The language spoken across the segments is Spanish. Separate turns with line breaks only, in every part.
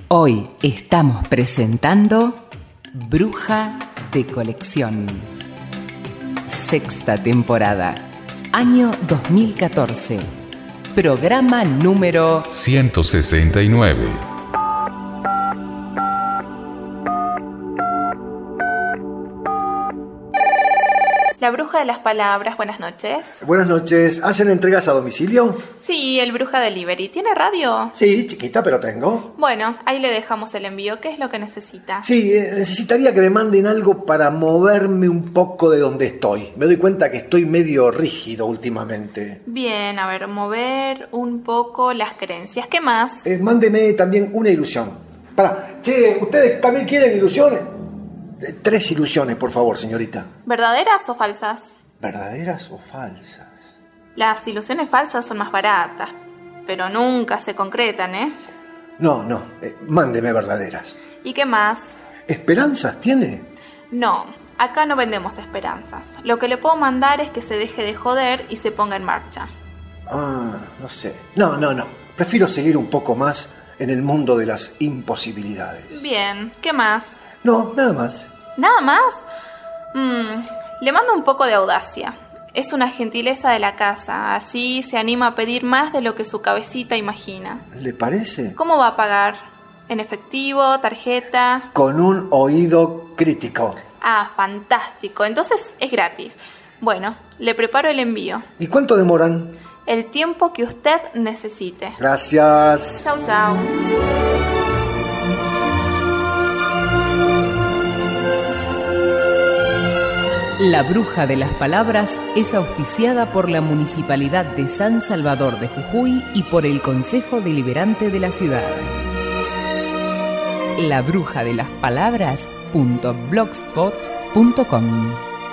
Hoy estamos presentando Bruja de Colección. Sexta temporada, año 2014. Programa número
169.
La Bruja de las Palabras, buenas noches.
Buenas noches. ¿Hacen entregas a domicilio?
Sí, el Bruja Delivery. ¿Tiene radio?
Sí, chiquita, pero tengo.
Bueno, ahí le dejamos el envío. ¿Qué es lo que necesita?
Sí, necesitaría que me manden algo para moverme un poco de donde estoy. Me doy cuenta que estoy medio rígido últimamente.
Bien, a ver, mover un poco las creencias. ¿Qué más?
Mándeme también una ilusión. Che, ¿ustedes también quieren ilusiones? 3 ilusiones, por favor, señorita.
¿Verdaderas o falsas?
¿Verdaderas o falsas?
Las ilusiones falsas son más baratas, pero nunca se concretan, ¿eh?
No, mándeme verdaderas.
¿Y qué más?
¿Esperanzas tiene?
No, acá no vendemos esperanzas. Lo que le puedo mandar es que se deje de joder y se ponga en marcha.
No sé. No. Prefiero seguir un poco más en el mundo de las imposibilidades.
Bien, ¿qué más?
No, nada más.
¿Nada más? Le mando un poco de audacia. Es una gentileza de la casa, así se anima a pedir más de lo que su cabecita imagina.
¿Le parece?
¿Cómo va a pagar? ¿En efectivo? ¿Tarjeta?
Con un oído crítico.
Ah, fantástico. Entonces es gratis. Bueno, le preparo el envío.
¿Y cuánto demoran?
El tiempo que usted necesite.
Gracias.
Chau, chau.
La Bruja de las Palabras es auspiciada por la Municipalidad de San Salvador de Jujuy y por el Consejo Deliberante de la ciudad. labrujadelas.blogspot.com.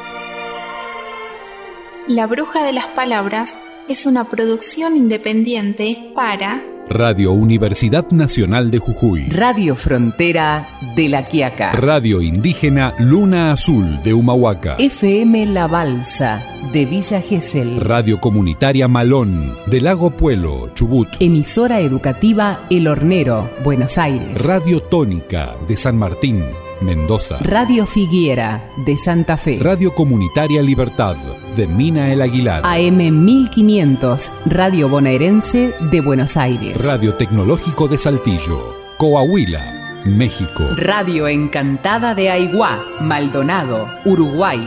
La Bruja de las Palabras es una producción independiente para
Radio Universidad Nacional de Jujuy,
Radio Frontera de La Quiaca,
Radio Indígena Luna Azul de Humahuaca,
FM La Balsa de Villa Gesell,
Radio Comunitaria Malón de Lago Puelo, Chubut,
Emisora Educativa El Hornero, Buenos Aires,
Radio Tónica de San Martín, Mendoza,
Radio Figuera de Santa Fe,
Radio Comunitaria Libertad de Mina El Aguilar,
AM 1500, Radio Bonaerense de Buenos Aires,
Radio Tecnológico de Saltillo, Coahuila, México,
Radio Encantada de Aiguá, Maldonado, Uruguay.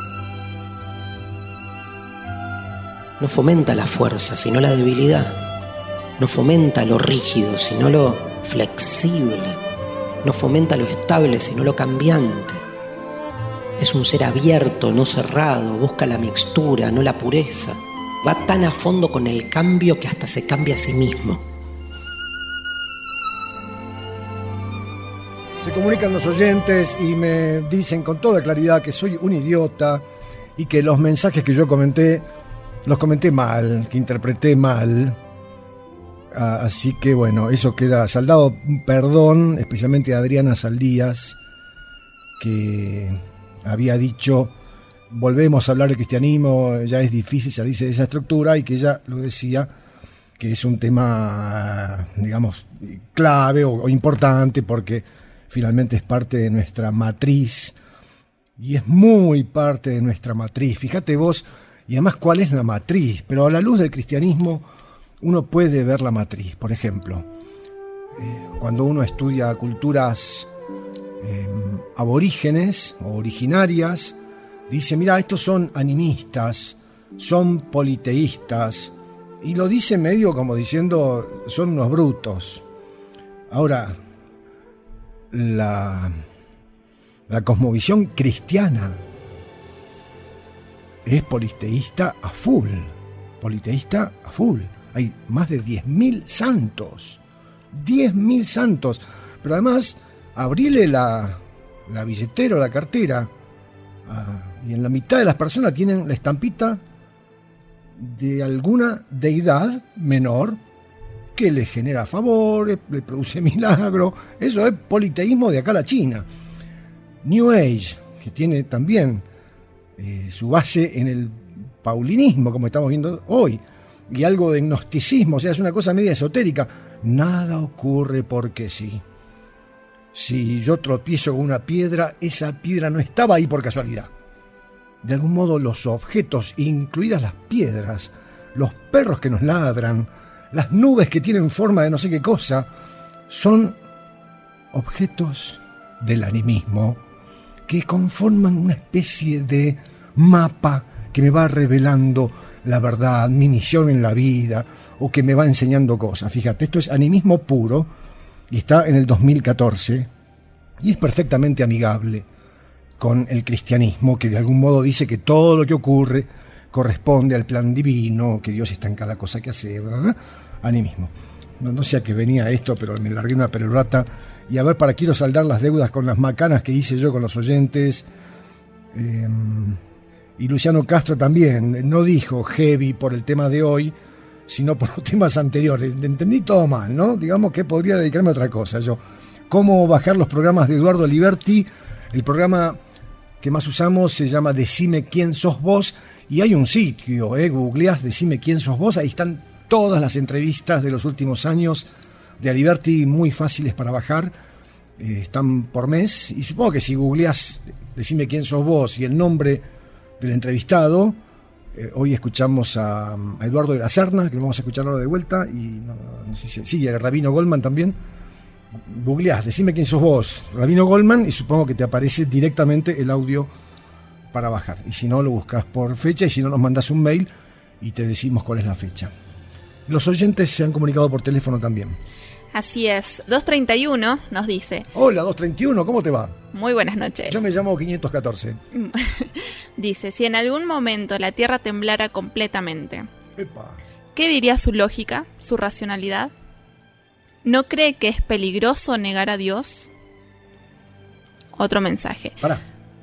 No fomenta la fuerza, sino la debilidad. No fomenta lo rígido, sino lo flexible. No fomenta lo estable, sino lo cambiante. Es un ser abierto, no cerrado, busca la mixtura, no la pureza. Va tan a fondo con el cambio que hasta se cambia a sí mismo.
Se comunican los oyentes y me dicen con toda claridad que soy un idiota y que los mensajes que yo comenté, los comenté mal, que interpreté mal. Así que bueno, eso queda saldado. Perdón, especialmente a Adriana Saldías, que había dicho, volvemos a hablar de cristianismo, ya es difícil salirse de esa estructura, y que ella lo decía, que es un tema, digamos, clave o importante, porque finalmente es parte de nuestra matriz, y es muy parte de nuestra matriz. Fíjate vos, y además cuál es la matriz, pero a la luz del cristianismo uno puede ver la matriz. Por ejemplo, cuando uno estudia culturas aborígenes o originarias, dice, mira, estos son animistas, son politeístas, y lo dice medio como diciendo, son unos brutos. Ahora, la cosmovisión cristiana es politeísta a full, Hay más de 10.000 santos, 10.000 santos, pero además abrile la billetera o la cartera, y en la mitad de las personas tienen la estampita de alguna deidad menor que le genera favores, le produce milagro. Eso es politeísmo de acá a la China. New Age, que tiene también su base en el paulinismo, como estamos viendo hoy, y algo de gnosticismo, o sea, es una cosa media esotérica. Nada ocurre porque sí. Si yo tropiezo con una piedra, esa piedra no estaba ahí por casualidad. De algún modo los objetos, incluidas las piedras, los perros que nos ladran, las nubes que tienen forma de no sé qué cosa, son objetos del animismo que conforman una especie de mapa que me va revelando la verdad, mi misión en la vida, o que me va enseñando cosas. Fíjate, esto es animismo puro y está en el 2014 y es perfectamente amigable con el cristianismo, que de algún modo dice que todo lo que ocurre corresponde al plan divino, que Dios está en cada cosa que hace, ¿verdad? Animismo. No sé a qué venía esto, pero me largué una perorata. Y a ver, quiero saldar las deudas con las macanas que hice yo con los oyentes. Y Luciano Castro también no dijo heavy por el tema de hoy, sino por los temas anteriores. Entendí todo mal, ¿no? Digamos que podría dedicarme a otra cosa. Yo, cómo bajar los programas de Eduardo Liberti. El programa que más usamos se llama Decime quién sos vos. Y hay un sitio, googleás Decime quién sos vos. Ahí están todas las entrevistas de los últimos años de Aliberti, muy fáciles para bajar. Están por mes. Y supongo que si googleás Decime quién sos vos y el nombre del entrevistado, hoy escuchamos a Eduardo de la Serna, que lo vamos a escuchar ahora de vuelta, y no sé si sigue el Rabino Goldman también. Googleás Decime quién sos vos, Rabino Goldman, y supongo que te aparece directamente el audio para bajar. Y si no, lo buscas por fecha, y si no, nos mandas un mail y te decimos cuál es la fecha. Los oyentes se han comunicado por teléfono también.
Así es. 231 nos dice:
Hola, 231, ¿cómo te va?
Muy buenas noches.
Yo me llamo 514.
Dice: si en algún momento la Tierra temblara completamente,
Epa.
¿qué diría su lógica, su racionalidad? ¿No cree que es peligroso negar a Dios? Otro mensaje.
Pará.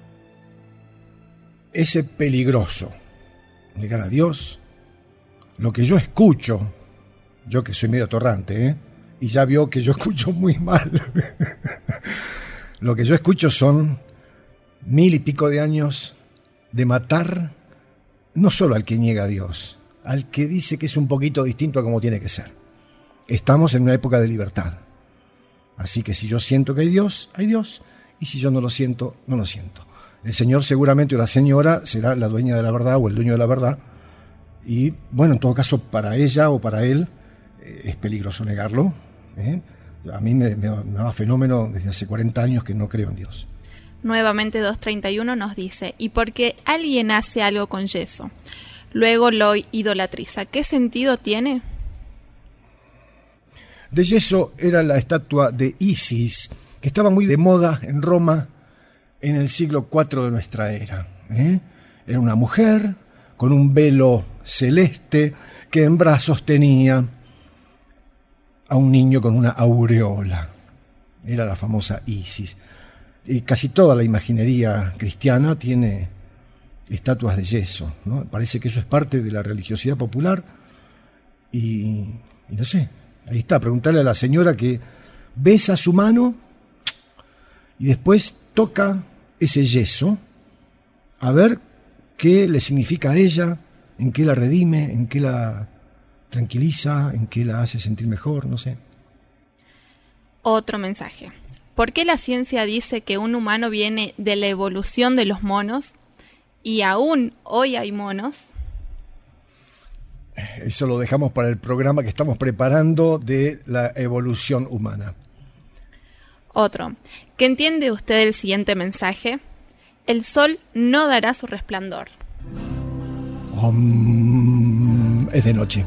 Ese peligroso negar a Dios, lo que yo escucho, yo que soy medio torrante, y ya vio que yo escucho muy mal. Lo que yo escucho son 1000 y pico de años de matar no solo al que niega a Dios, al que dice que es un poquito distinto a como tiene que ser. Estamos en una época de libertad. Así que si yo siento que hay Dios, y si yo no lo siento, no lo siento. El señor seguramente o la señora será la dueña de la verdad o el dueño de la verdad. Y bueno, en todo caso, para ella o para él es peligroso negarlo. A mí me da fenómeno desde hace 40 años que no creo en Dios.
Nuevamente 231 nos dice: y porque alguien hace algo con yeso, luego lo idolatriza, ¿qué sentido tiene?
De yeso era la estatua de Isis, que estaba muy de moda en Roma en el siglo IV de nuestra era. Era una mujer con un velo celeste que en brazos tenía a un niño con una aureola. Era la famosa Isis. Y casi toda la imaginería cristiana tiene estatuas de yeso, ¿no? Parece que eso es parte de la religiosidad popular. Y no sé, ahí está, preguntarle a la señora que besa su mano y después toca ese yeso, a ver qué le significa a ella, en qué la redime, en qué la tranquiliza, en qué la hace sentir mejor, no sé.
Otro mensaje. ¿Por qué la ciencia dice que un humano viene de la evolución de los monos y aún hoy hay monos?
Eso lo dejamos para el programa que estamos preparando de la evolución humana.
Otro. ¿Qué entiende usted del siguiente mensaje? El sol no dará su resplandor.
Es de noche.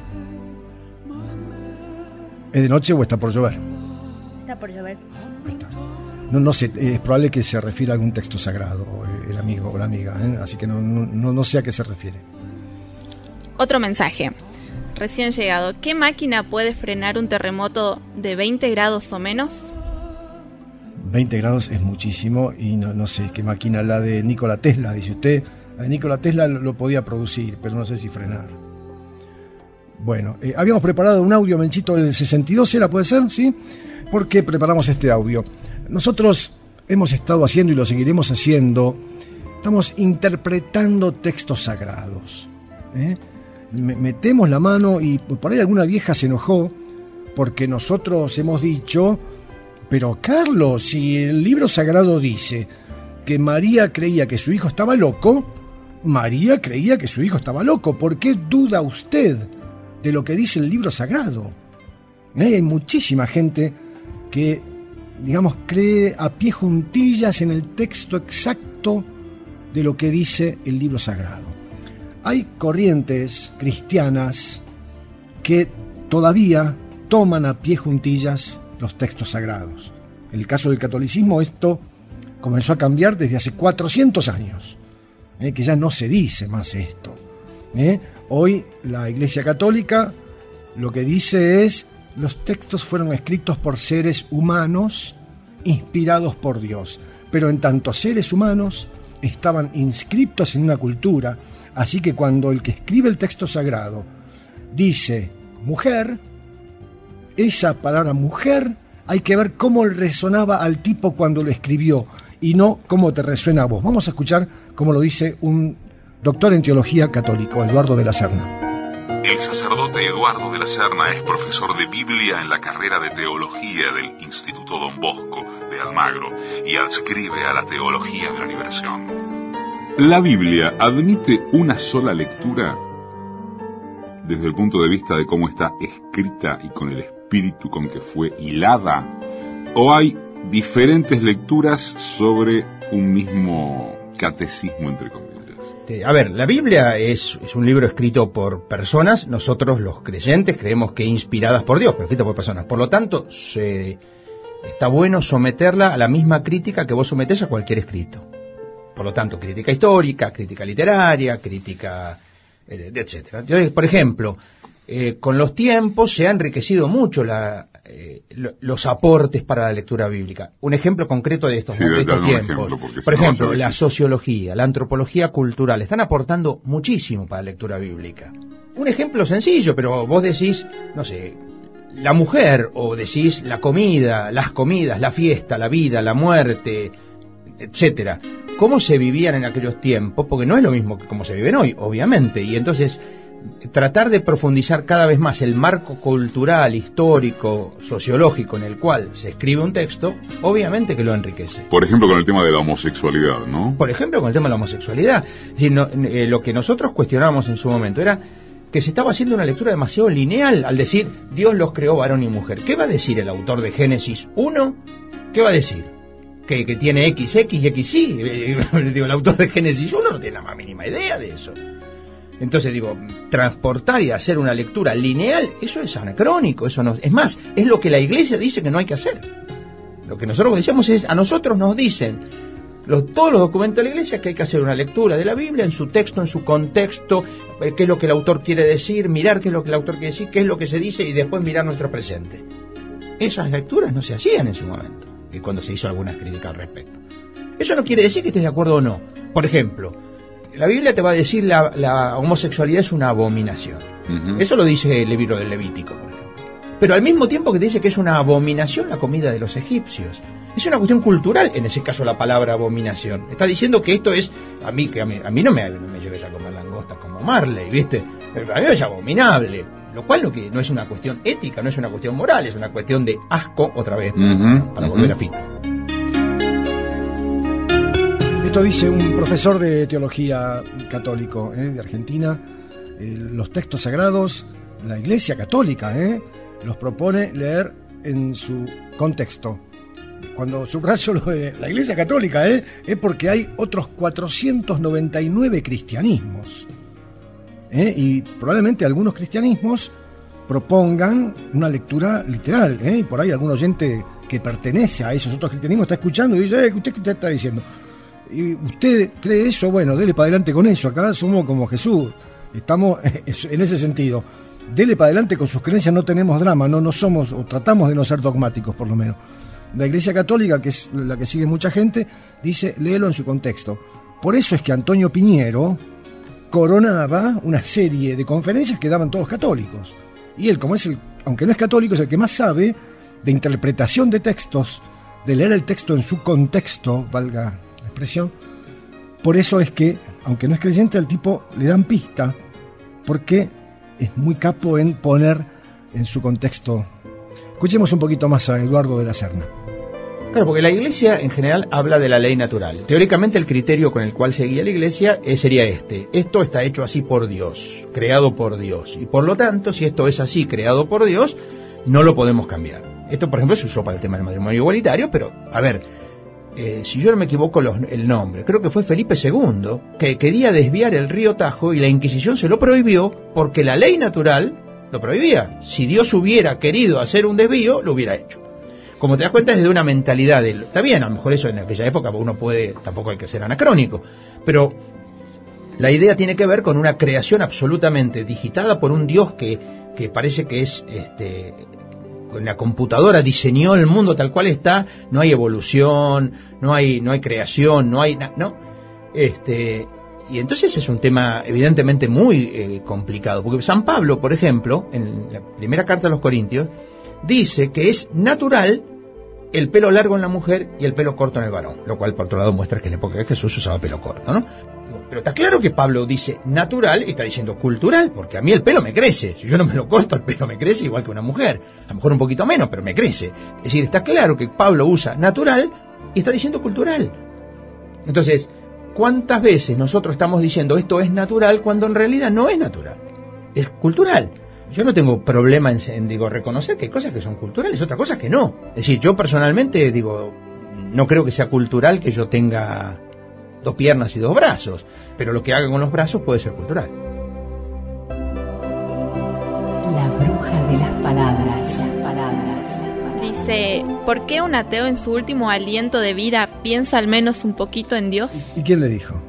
¿Es de noche o está por llover?
Está por llover.
Ahí está. No sé, es probable que se refiera a algún texto sagrado, el amigo o la amiga, así que no sé a qué se refiere.
Otro mensaje. Recién llegado. ¿Qué máquina puede frenar un terremoto de 20 grados o menos?
20 grados es muchísimo y no sé qué máquina, la de Nikola Tesla, dice usted. La de Nikola Tesla lo podía producir, pero no sé si frenar. Bueno, habíamos preparado un audio, Menchito, del 62, ¿era? ¿Puede ser? ¿Sí? ¿Por qué preparamos este audio? Nosotros hemos estado haciendo y lo seguiremos haciendo, estamos interpretando textos sagrados. Metemos la mano y por ahí alguna vieja se enojó porque nosotros hemos dicho Pero Carlos, si el libro sagrado dice que María creía que su hijo estaba loco, María creía que su hijo estaba loco. ¿Por qué duda usted de lo que dice el libro sagrado? Hay muchísima gente que, digamos, cree a pie juntillas en el texto exacto de lo que dice el libro sagrado. Hay corrientes cristianas que todavía toman a pie juntillas los textos sagrados. En el caso del catolicismo, esto comenzó a cambiar desde hace 400 años, que ya no se dice más esto. Hoy la Iglesia Católica lo que dice es: los textos fueron escritos por seres humanos inspirados por Dios, pero en tanto seres humanos estaban inscriptos en una cultura, así que cuando el que escribe el texto sagrado dice mujer, esa palabra mujer hay que ver cómo le resonaba al tipo cuando lo escribió y no cómo te resuena a vos. Vamos a escuchar cómo lo dice un doctor en teología católico, Eduardo de la Serna.
El sacerdote Eduardo de la Serna es profesor de Biblia en la carrera de Teología del Instituto Don Bosco de Almagro y adscribe a la Teología de la Liberación. ¿La Biblia admite una sola lectura desde el punto de vista de cómo está escrita y con el espíritu con que fue hilada? ¿O hay diferentes lecturas sobre un mismo catecismo, entre comillas?
A ver, la Biblia es un libro escrito por personas. Nosotros los creyentes creemos que inspiradas por Dios, pero escrito por personas. Por lo tanto, está bueno someterla a la misma crítica que vos sometés a cualquier escrito. Por lo tanto, crítica histórica, crítica literaria, crítica, etcétera. Por ejemplo, con los tiempos se ha enriquecido mucho los aportes para la lectura bíblica. Un ejemplo concreto de estos tiempos. Por ejemplo, la sociología, la antropología cultural están aportando muchísimo para la lectura bíblica. Un ejemplo sencillo, pero vos decís, no sé, la mujer, o decís la comida, las comidas, la fiesta, la vida, la muerte, etcétera. ¿Cómo se vivían en aquellos tiempos? Porque no es lo mismo que cómo se viven hoy, obviamente. Y entonces tratar de profundizar cada vez más el marco cultural, histórico, sociológico en el cual se escribe un texto, obviamente que lo enriquece.
Por ejemplo, con el tema de la homosexualidad, ¿no?
Por ejemplo, con el tema de la homosexualidad. Es decir, lo que nosotros cuestionábamos en su momento era que se estaba haciendo una lectura demasiado lineal al decir Dios los creó varón y mujer. ¿Qué va a decir el autor de Génesis 1? ¿Qué va a decir? Que tiene XX y XY. Digo, el autor de Génesis 1 no tiene la más mínima idea de eso. Entonces digo, transportar y hacer una lectura lineal, eso es anacrónico, eso no, es más, es lo que la Iglesia dice que no hay que hacer. Lo que nosotros decíamos es, a nosotros nos dicen todos los documentos de la Iglesia que hay que hacer una lectura de la Biblia en su texto, en su contexto, qué es lo que el autor quiere decir, mirar qué es lo que el autor quiere decir, qué es lo que se dice y después mirar nuestro presente. Esas lecturas no se hacían en su momento, y cuando se hizo alguna crítica al respecto. Eso no quiere decir que estés de acuerdo o no. Por ejemplo, la Biblia te va a decir la homosexualidad es una abominación. Uh-huh. Eso lo dice el libro del Levítico, por ejemplo. Pero al mismo tiempo que te dice que es una abominación la comida de los egipcios. Es una cuestión cultural, en ese caso la palabra abominación. Está diciendo que esto es, a mí no me lleves a comer langostas como Marley, ¿viste? A mí es abominable. Lo cual no es una cuestión ética, no es una cuestión moral, es una cuestión de asco, otra vez, para volver a Fito.
Esto dice un profesor de teología católico de Argentina. Los textos sagrados, la Iglesia Católica los propone leer en su contexto. Cuando subrayo lo de la Iglesia Católica es porque hay otros 499 cristianismos. Y probablemente algunos cristianismos propongan una lectura literal. Y por ahí algún oyente que pertenece a esos otros cristianismos está escuchando y dice, ¿usted qué está diciendo? ¿Y usted cree eso? Bueno, dele para adelante con eso. Acá somos como Jesús. Estamos en ese sentido. Dele para adelante con sus creencias, no tenemos drama, no somos, o tratamos de no ser dogmáticos por lo menos. La Iglesia Católica, que es la que sigue mucha gente, dice, léelo en su contexto. Por eso es que Antonio Piñero coronaba una serie de conferencias que daban todos católicos. Y él, como es aunque no es católico, es el que más sabe de interpretación de textos, de leer el texto en su contexto, valga la expresión. Por eso es que, aunque no es creyente, al tipo le dan pista, porque es muy capo en poner en su contexto. Escuchemos un poquito más a Eduardo de la Serna.
Claro, porque la Iglesia en general habla de la ley natural. Teóricamente el criterio con el cual seguía la Iglesia sería esto está hecho así por Dios, creado por Dios, y por lo tanto, si esto es así, creado por Dios, no lo podemos cambiar. Esto, por ejemplo, se usó para el tema del matrimonio igualitario, pero, a ver, si yo no me equivoco el nombre, creo que fue Felipe II, que quería desviar el río Tajo y la Inquisición se lo prohibió porque la ley natural lo prohibía. Si Dios hubiera querido hacer un desvío, lo hubiera hecho. Como te das cuenta, es de una mentalidad está bien, a lo mejor eso en aquella época uno puede, tampoco hay que ser anacrónico, pero la idea tiene que ver con una creación absolutamente digitada por un Dios que parece que es, con la computadora diseñó el mundo tal cual está, no hay evolución, no hay creación, no hay, ¿no? Y entonces es un tema evidentemente muy complicado, porque San Pablo, por ejemplo, en la primera carta a los Corintios, dice que es natural el pelo largo en la mujer y el pelo corto en el varón, lo cual por otro lado muestra que en la época de Jesús usaba pelo corto, ¿no? Pero está claro que Pablo dice natural y está diciendo cultural, porque a mí el pelo me crece, si yo no me lo corto el pelo me crece igual que una mujer, a lo mejor un poquito menos, pero me crece. Es decir, está claro que Pablo usa natural y está diciendo cultural. Entonces, ¿cuántas veces nosotros estamos diciendo esto es natural cuando en realidad no es natural? Es cultural. Yo no tengo problema en reconocer que hay cosas que son culturales, otra cosa que no. Es decir, yo personalmente no creo que sea cultural que yo tenga 2 piernas y 2 brazos, pero lo que haga con los brazos puede ser cultural.
La bruja de las palabras.
Dice, ¿por qué un ateo en su último aliento de vida piensa al menos un poquito en Dios?
¿Y quién le dijo?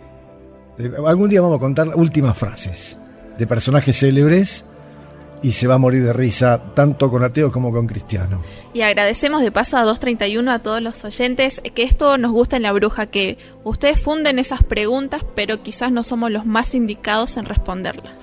Algún día vamos a contar últimas frases de personajes célebres y se va a morir de risa tanto con ateos como con cristianos.
Y agradecemos de paso a 231 a todos los oyentes que esto nos gusta en La Bruja, que ustedes funden esas preguntas, pero quizás no somos los más indicados en responderlas.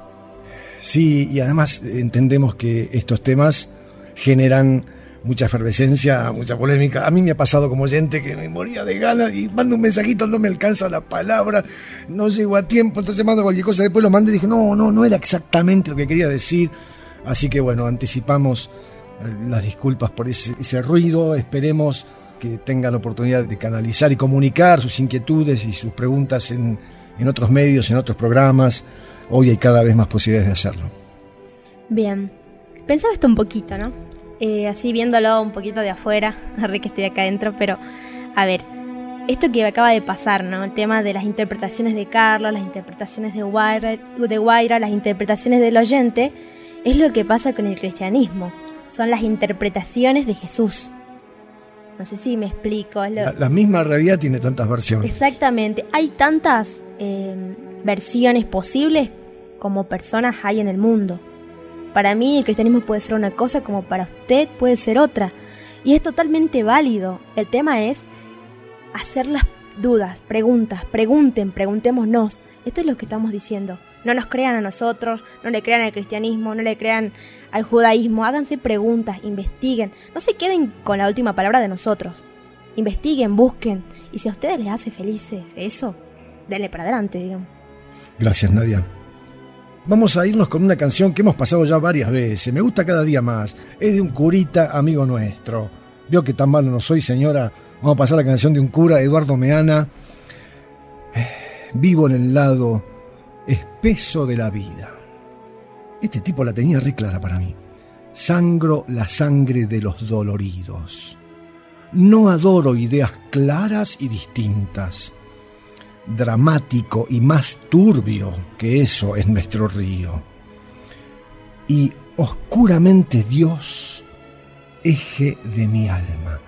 Sí, y además entendemos que estos temas generan mucha efervescencia, mucha polémica. A mí me ha pasado como oyente que me moría de ganas y mando un mensajito, no me alcanza la palabra, no llego a tiempo, entonces mando cualquier cosa, después lo mandé y dije, no era exactamente lo que quería decir. Así que bueno, anticipamos las disculpas por ese ruido. Esperemos que tengan la oportunidad de canalizar y comunicar sus inquietudes y sus preguntas en otros medios, en otros programas. Hoy hay cada vez más posibilidades de hacerlo.
Bien, pensaba esto un poquito, ¿no? Así viéndolo un poquito de afuera, arre que estoy acá adentro, pero a ver, esto que acaba de pasar, ¿no? El tema de las interpretaciones de Carlos, las interpretaciones de Guaira, las interpretaciones del oyente, es lo que pasa con el cristianismo. Son las interpretaciones de Jesús. No sé si me explico.
La misma realidad tiene tantas versiones.
Exactamente. Hay tantas versiones posibles como personas hay en el mundo. Para mí el cristianismo puede ser una cosa como para usted puede ser otra. Y es totalmente válido. El tema es hacer las dudas, preguntémonos. Esto es lo que estamos diciendo. No nos crean a nosotros, no le crean al cristianismo, no le crean al judaísmo. Háganse preguntas, investiguen. No se queden con la última palabra de nosotros. Investiguen, busquen. Y si a ustedes les hace felices eso, denle para adelante, digamos.
Gracias, Nadia. Vamos a irnos con una canción que hemos pasado ya varias veces. Me gusta cada día más. Es de un curita amigo nuestro. Vio que tan malo no soy, señora. Vamos a pasar la canción de un cura, Eduardo Meana. Vivo en el lado espeso de la vida. Este tipo la tenía re clara para mí. Sangro la sangre de los doloridos. No adoro ideas claras y distintas. Dramático y más turbio que eso es nuestro río. Y oscuramente Dios, eje de mi alma.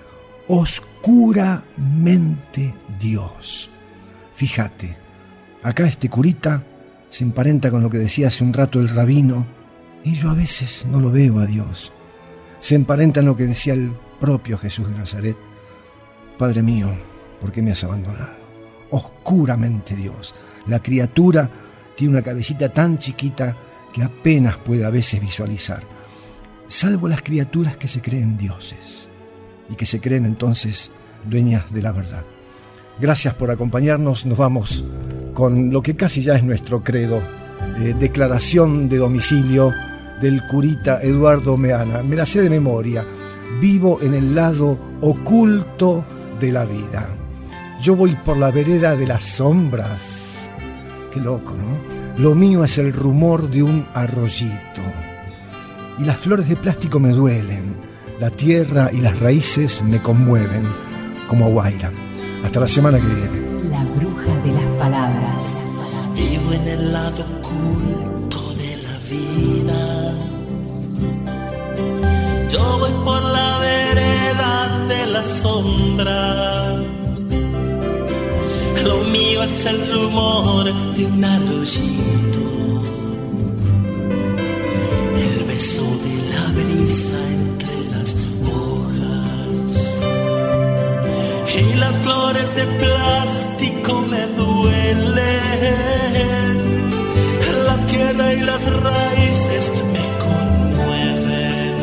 Oscuramente Dios. Fíjate, acá este curita se emparenta con lo que decía hace un rato el rabino, y yo a veces no lo veo a Dios. Se emparenta en lo que decía el propio Jesús de Nazaret. Padre mío, ¿por qué me has abandonado? Oscuramente Dios. La criatura tiene una cabecita tan chiquita que apenas puede a veces visualizar. Salvo las criaturas que se creen dioses y que se creen entonces dueñas de la verdad. Gracias por acompañarnos. Nos vamos con lo que casi ya es nuestro credo. Declaración de domicilio del curita Eduardo Meana. Me la sé de memoria. vivo en el lado oculto de la vida. Yo voy por la vereda de las sombras. Qué loco, ¿no? Lo mío es el rumor de un arroyito. Y las flores de plástico me duelen. La tierra y las raíces me conmueven, como Guaira. Hasta la semana que viene.
La bruja de las palabras.
Vivo en el lado oculto de la vida. Yo voy por la vereda de la sombra. Lo mío es el rumor de un arroyito, el beso de la brisa entre las hojas, y las flores de plástico me duelen. La tierra y las raíces me conmueven.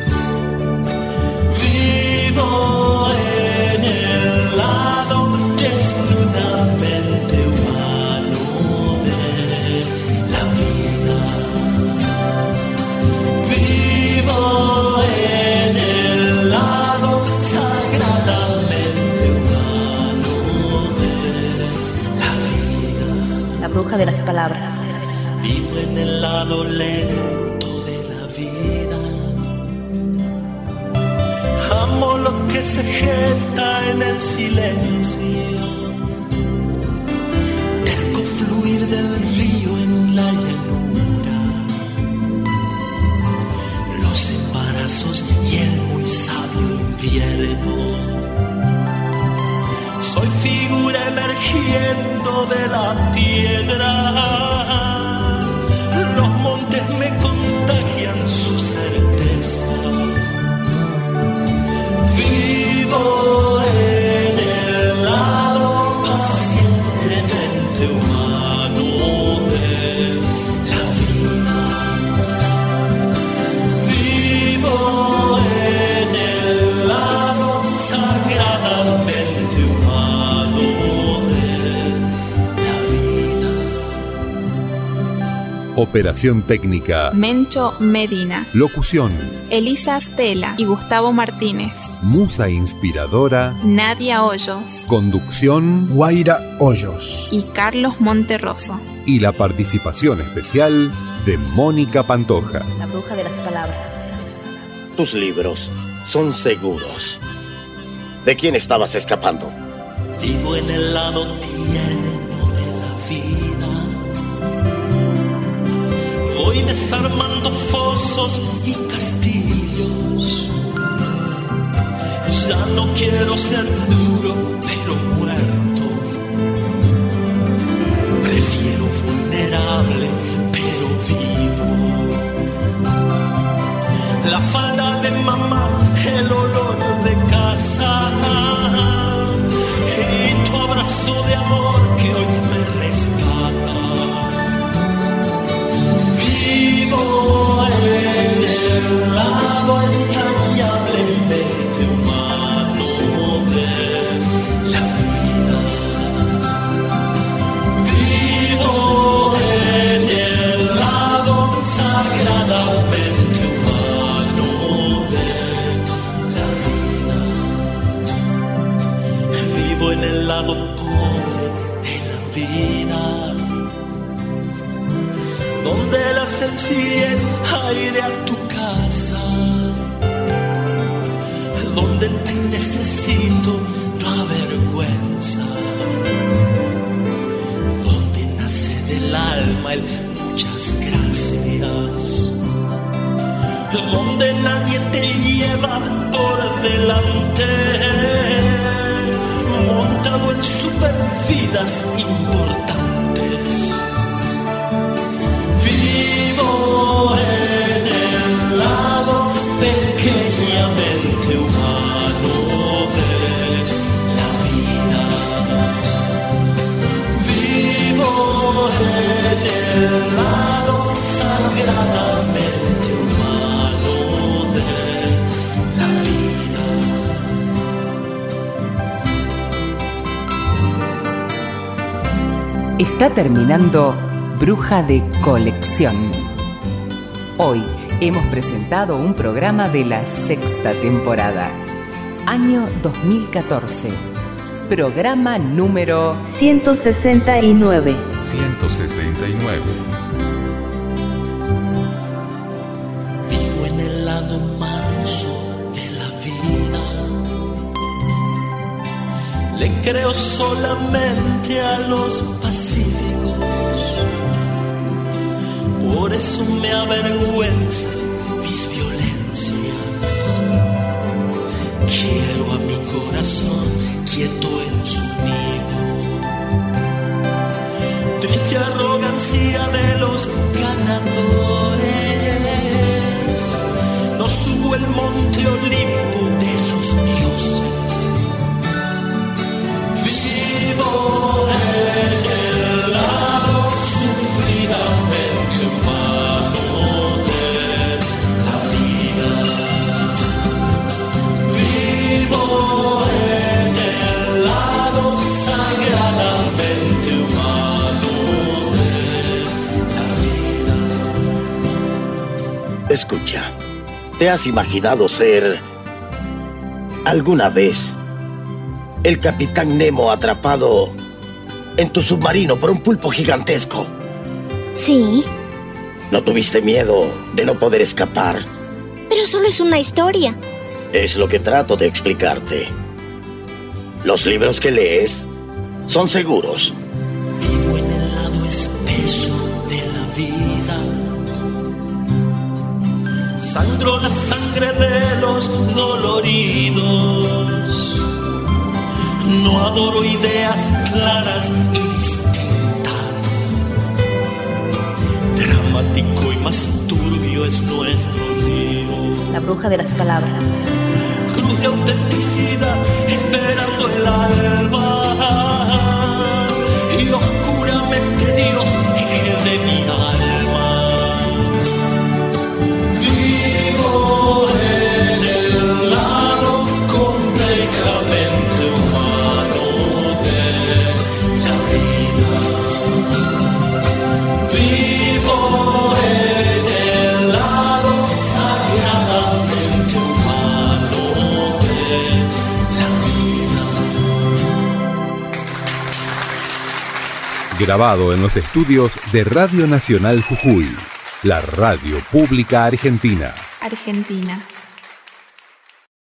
Vivo en el lado desnudamente humano de la vida. Vivo en el lado sagradamente humano de la vida.
La bruja de las palabras.
Vivo en el lado lento de la vida. Amo lo que se gesta en el silencio, terco fluir del río en la llanura, los embarazos y el muy sabio invierno. Soy figura emergiendo de la piedra. Los montes me contagian su certeza. Vivo en el lado pacientemente humano de la vida. Vivo en el lado sagradamente humano de la vida.
Operación técnica.
Mencho Medina,
Locución.
Elisa Stella y Gustavo Martínez.
Musa inspiradora.
Nadia Hoyos
Conducción.
Guaira Hoyos.
y Carlos Monterroso.
Y la participación especial de Mónica Pantoja.
La bruja de las palabras.
Tus libros son seguros. ¿De quién estabas escapando?
Vivo en el lado tierno de la vida. Voy desarmando fosos y castillos. Ya no quiero ser duro, pero muerto. Prefiero vulnerable, pero vivo. La falda de mamá, el olor de casa y tu abrazo de amor que hoy me rescata. Vivo en el lado entrañablemente humano de la vida. Vivo en el lado sagradamente humano de la vida. Vivo en el lado pobre de la vida, donde la sencillez airea tu casa, donde el te necesito no avergüenza, donde nace del alma el muchas gracias, donde nadie te lleva por delante, montado en supervidas importantes. Vivo en el lado pequeñamente humano de la vida. Vivo en el lado sagradamente humano de la vida.
Está terminando Bruja de Colección. Hoy, Hemos presentado un programa de la 6ª temporada, año 2014. Programa número
169.
169.
Vivo en el lado manso de la vida. Le creo solamente a los pacíficos. Por eso me avergüenzan mis violencias. Quiero a mi corazón quieto en su nido. Triste arrogancia de los ganadores. No subo el monte Olimpo de esos dioses. Vivo en el lado sufridamente humano de la vida. Vivo en el lado sagradamente humano de la vida.
Escucha, ¿te has imaginado ser alguna vez el Capitán Nemo atrapado en tu submarino por un pulpo gigantesco?
Sí.
¿No tuviste miedo de no poder escapar?
Pero solo es una historia.
Es lo que trato de explicarte. Los libros que lees son seguros.
Vivo en el lado espeso de la vida. Sangro la sangre de los doloridos. No adoro ideas claras y distintas. Dramático y más turbio es nuestro río.
La bruja de las palabras.
Cruz de autenticidad esperando el alba. Y oscuramente Dios, eje de mi alma. Vivo en el lado complejamente humano de la vida. Vivo en el lado sagradamente humano de la vida.
Grabado en los estudios de Radio Nacional Jujuy, la radio pública argentina.
Argentina.